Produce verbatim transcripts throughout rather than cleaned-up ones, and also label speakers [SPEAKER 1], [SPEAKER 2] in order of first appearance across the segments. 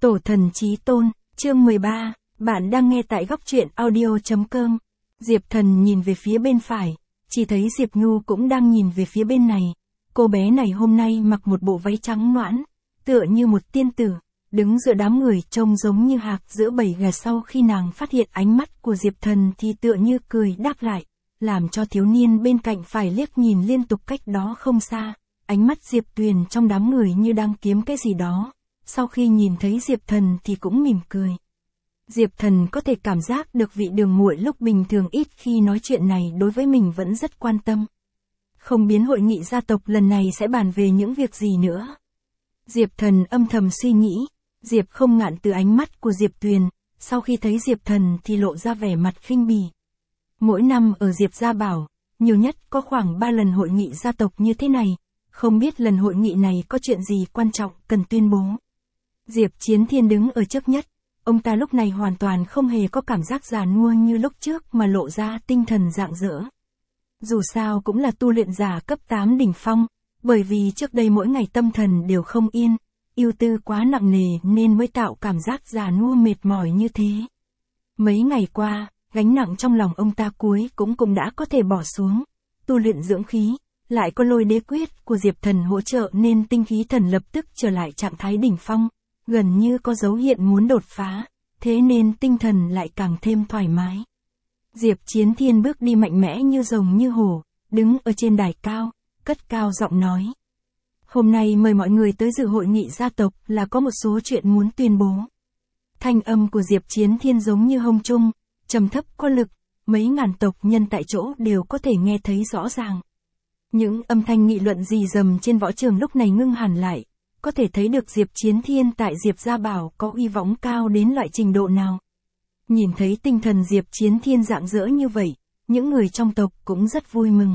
[SPEAKER 1] Tổ thần chí tôn, chương mười ba, bạn đang nghe tại góc truyện audio chấm com. Diệp Thần nhìn về phía bên phải, chỉ thấy Diệp Nhu cũng đang nhìn về phía bên này. Cô bé này hôm nay mặc một bộ váy trắng noãn, tựa như một tiên tử, đứng giữa đám người trông giống như hạc giữa bầy gà. Sau khi nàng phát hiện ánh mắt của Diệp Thần thì tựa như cười đáp lại, làm cho thiếu niên bên cạnh phải liếc nhìn liên tục cách đó không xa. Ánh mắt Diệp Tuyền trong đám người như đang kiếm cái gì đó. Sau khi nhìn thấy Diệp Thần thì cũng mỉm cười. Diệp Thần có thể cảm giác được vị Đường muội lúc bình thường ít khi nói chuyện này đối với mình vẫn rất quan tâm. Không biết hội nghị gia tộc lần này sẽ bàn về những việc gì nữa. Diệp Thần âm thầm suy nghĩ. Diệp không ngạn từ ánh mắt của Diệp Tuyền, sau khi thấy Diệp Thần thì lộ ra vẻ mặt khinh bỉ. Mỗi năm ở Diệp Gia Bảo, nhiều nhất có khoảng ba lần hội nghị gia tộc như thế này. Không biết lần hội nghị này có chuyện gì quan trọng cần tuyên bố. Diệp Chiến Thiên đứng ở trước nhất, ông ta lúc này hoàn toàn không hề có cảm giác già nua như lúc trước mà lộ ra tinh thần rạng rỡ. Dù sao cũng là tu luyện giả cấp tám đỉnh phong, bởi vì trước đây mỗi ngày tâm thần đều không yên, ưu tư quá nặng nề nên mới tạo cảm giác già nua mệt mỏi như thế. Mấy ngày qua, gánh nặng trong lòng ông ta cuối cũng cũng đã có thể bỏ xuống, tu luyện dưỡng khí. Lại có lôi đế quyết của Diệp Thần hỗ trợ nên tinh khí thần lập tức trở lại trạng thái đỉnh phong, gần như có dấu hiện muốn đột phá, thế nên tinh thần lại càng thêm thoải mái. Diệp Chiến Thiên bước đi mạnh mẽ như rồng như hổ, đứng ở trên đài cao, cất cao giọng nói. Hôm nay mời mọi người tới dự hội nghị gia tộc là có một số chuyện muốn tuyên bố. Thanh âm của Diệp Chiến Thiên giống như hông trung, trầm thấp có lực, mấy ngàn tộc nhân tại chỗ đều có thể nghe thấy rõ ràng. Những âm thanh nghị luận rì rầm trên võ trường lúc này ngưng hẳn lại, có thể thấy được Diệp Chiến Thiên tại Diệp Gia Bảo có uy vọng cao đến loại trình độ nào. Nhìn thấy tinh thần Diệp Chiến Thiên rạng rỡ như vậy, những người trong tộc cũng rất vui mừng.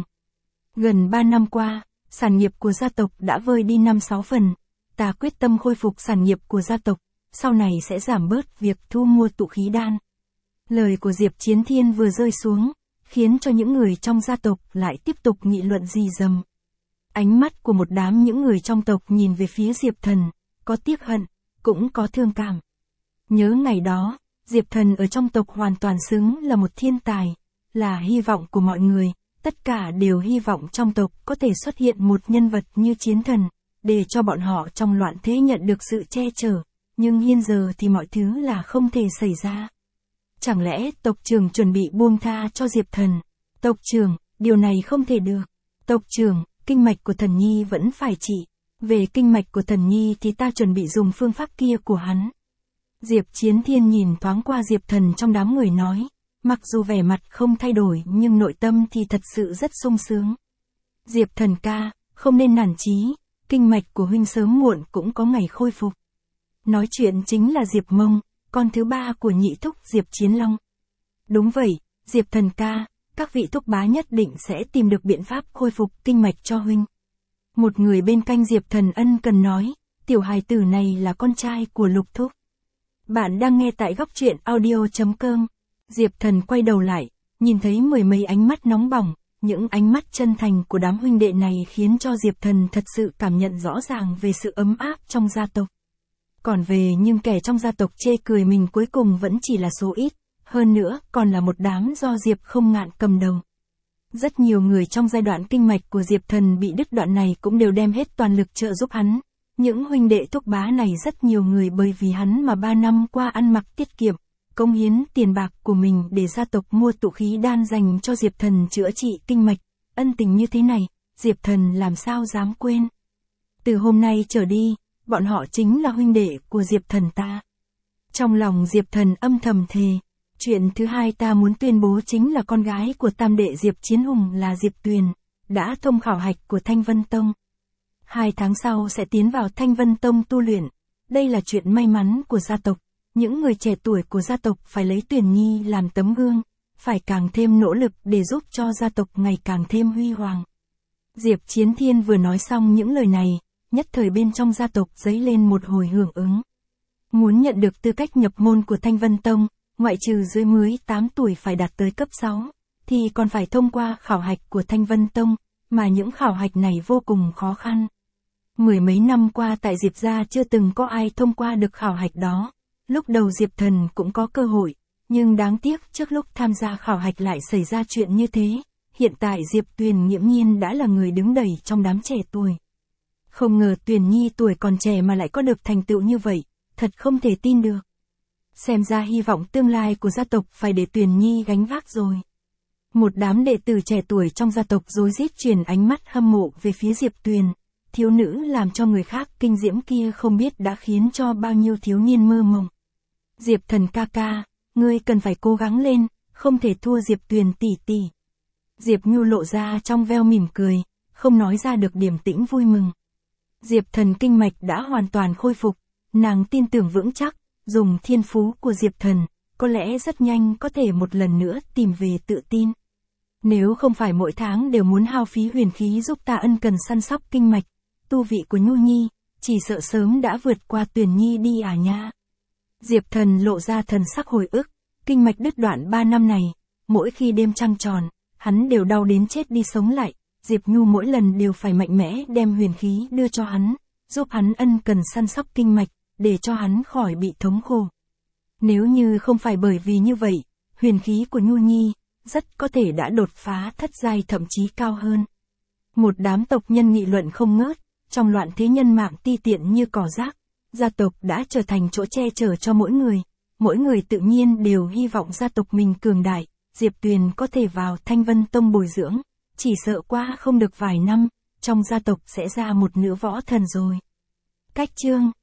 [SPEAKER 1] Gần ba năm qua, sản nghiệp của gia tộc đã vơi đi năm sáu phần, ta quyết tâm khôi phục sản nghiệp của gia tộc, sau này sẽ giảm bớt việc thu mua tụ khí đan. Lời của Diệp Chiến Thiên vừa rơi xuống, khiến cho những người trong gia tộc lại tiếp tục nghị luận rì rầm. Ánh mắt của một đám những người trong tộc nhìn về phía Diệp Thần, có tiếc hận, cũng có thương cảm. Nhớ ngày đó, Diệp Thần ở trong tộc hoàn toàn xứng là một thiên tài, là hy vọng của mọi người, tất cả đều hy vọng trong tộc có thể xuất hiện một nhân vật như Chiến Thần, để cho bọn họ trong loạn thế nhận được sự che chở, nhưng hiện giờ thì mọi thứ là không thể xảy ra. Chẳng lẽ tộc trưởng chuẩn bị buông tha cho Diệp Thần? Tộc trưởng, điều này không thể được. Tộc trưởng, kinh mạch của Thần Nhi vẫn phải trị. Về kinh mạch của Thần Nhi thì ta chuẩn bị dùng phương pháp kia của hắn. Diệp Chiến Thiên nhìn thoáng qua Diệp Thần trong đám người nói, mặc dù vẻ mặt không thay đổi nhưng nội tâm thì thật sự rất sung sướng. Diệp Thần ca, không nên nản chí, kinh mạch của huynh sớm muộn cũng có ngày khôi phục. Nói chuyện chính là Diệp Mông, con thứ ba của nhị thúc Diệp Chiến Long. Đúng vậy, Diệp Thần ca, các vị thúc bá nhất định sẽ tìm được biện pháp khôi phục kinh mạch cho huynh. Một người bên cạnh Diệp Thần ân cần nói, tiểu hài tử này là con trai của Lục thúc. Bạn đang nghe tại góc truyện audio chấm com. Diệp Thần quay đầu lại, nhìn thấy mười mấy ánh mắt nóng bỏng, những ánh mắt chân thành của đám huynh đệ này khiến cho Diệp Thần thật sự cảm nhận rõ ràng về sự ấm áp trong gia tộc. Còn về nhưng kẻ trong gia tộc chê cười mình cuối cùng vẫn chỉ là số ít, hơn nữa còn là một đám do Diệp không ngạn cầm đầu. Rất nhiều người trong giai đoạn kinh mạch của Diệp Thần bị đứt đoạn này cũng đều đem hết toàn lực trợ giúp hắn. Những huynh đệ thúc bá này rất nhiều người bởi vì hắn mà ba năm qua ăn mặc tiết kiệm, cống hiến tiền bạc của mình để gia tộc mua tụ khí đan dành cho Diệp Thần chữa trị kinh mạch. Ân tình như thế này, Diệp Thần làm sao dám quên. Từ hôm nay trở đi, bọn họ chính là huynh đệ của Diệp Thần ta. Trong lòng Diệp Thần âm thầm thề. Chuyện thứ hai ta muốn tuyên bố chính là con gái của tam đệ Diệp Chiến Hùng là Diệp Tuyền, đã thông khảo hạch của Thanh Vân Tông. Hai tháng sau sẽ tiến vào Thanh Vân Tông tu luyện. Đây là chuyện may mắn của gia tộc. Những người trẻ tuổi của gia tộc phải lấy Tuyền Nhi làm tấm gương, phải càng thêm nỗ lực để giúp cho gia tộc ngày càng thêm huy hoàng. Diệp Chiến Thiên vừa nói xong những lời này, nhất thời bên trong gia tộc dấy lên một hồi hưởng ứng. Muốn nhận được tư cách nhập môn của Thanh Vân Tông, ngoại trừ dưới mười tám tuổi phải đạt tới cấp sáu, thì còn phải thông qua khảo hạch của Thanh Vân Tông, mà những khảo hạch này vô cùng khó khăn. Mười mấy năm qua tại Diệp gia chưa từng có ai thông qua được khảo hạch đó. Lúc đầu Diệp Thần cũng có cơ hội, nhưng đáng tiếc trước lúc tham gia khảo hạch lại xảy ra chuyện như thế. Hiện tại Diệp Tuyền nghiễm nhiên đã là người đứng đầy trong đám trẻ tuổi. Không ngờ Tuyền Nhi tuổi còn trẻ mà lại có được thành tựu như vậy, thật không thể tin được. Xem ra hy vọng tương lai của gia tộc phải để Tuyền Nhi gánh vác rồi. Một đám đệ tử trẻ tuổi trong gia tộc rối rít truyền ánh mắt hâm mộ về phía Diệp Tuyền. Thiếu nữ làm cho người khác kinh diễm kia không biết đã khiến cho bao nhiêu thiếu niên mơ mộng. Diệp Thần ca ca, ngươi cần phải cố gắng lên, không thể thua Diệp Tuyền tỷ tỷ. Diệp Nhu lộ ra trong veo mỉm cười, không nói ra được điềm tĩnh vui mừng. Diệp Thần kinh mạch đã hoàn toàn khôi phục, nàng tin tưởng vững chắc, dùng thiên phú của Diệp Thần, có lẽ rất nhanh có thể một lần nữa tìm về tự tin. Nếu không phải mỗi tháng đều muốn hao phí huyền khí giúp ta ân cần săn sóc kinh mạch, tu vị của Nhu Nhi, chỉ sợ sớm đã vượt qua Tuyền Nhi đi à nha. Diệp Thần lộ ra thần sắc hồi ức, kinh mạch đứt đoạn ba năm này, mỗi khi đêm trăng tròn, hắn đều đau đến chết đi sống lại, Diệp Nhu mỗi lần đều phải mạnh mẽ đem huyền khí đưa cho hắn, giúp hắn ân cần săn sóc kinh mạch, để cho hắn khỏi bị thống khổ. Nếu như không phải bởi vì như vậy, huyền khí của Nhu Nhi, rất có thể đã đột phá thất giai thậm chí cao hơn. Một đám tộc nhân nghị luận không ngớt, trong loạn thế nhân mạng ti tiện như cỏ rác, gia tộc đã trở thành chỗ che chở cho mỗi người, mỗi người tự nhiên đều hy vọng gia tộc mình cường đại, Diệp Tuyền có thể vào Thanh Vân Tông bồi dưỡng, chỉ sợ qua không được vài năm, trong gia tộc sẽ ra một nữ võ thần rồi. Cách chương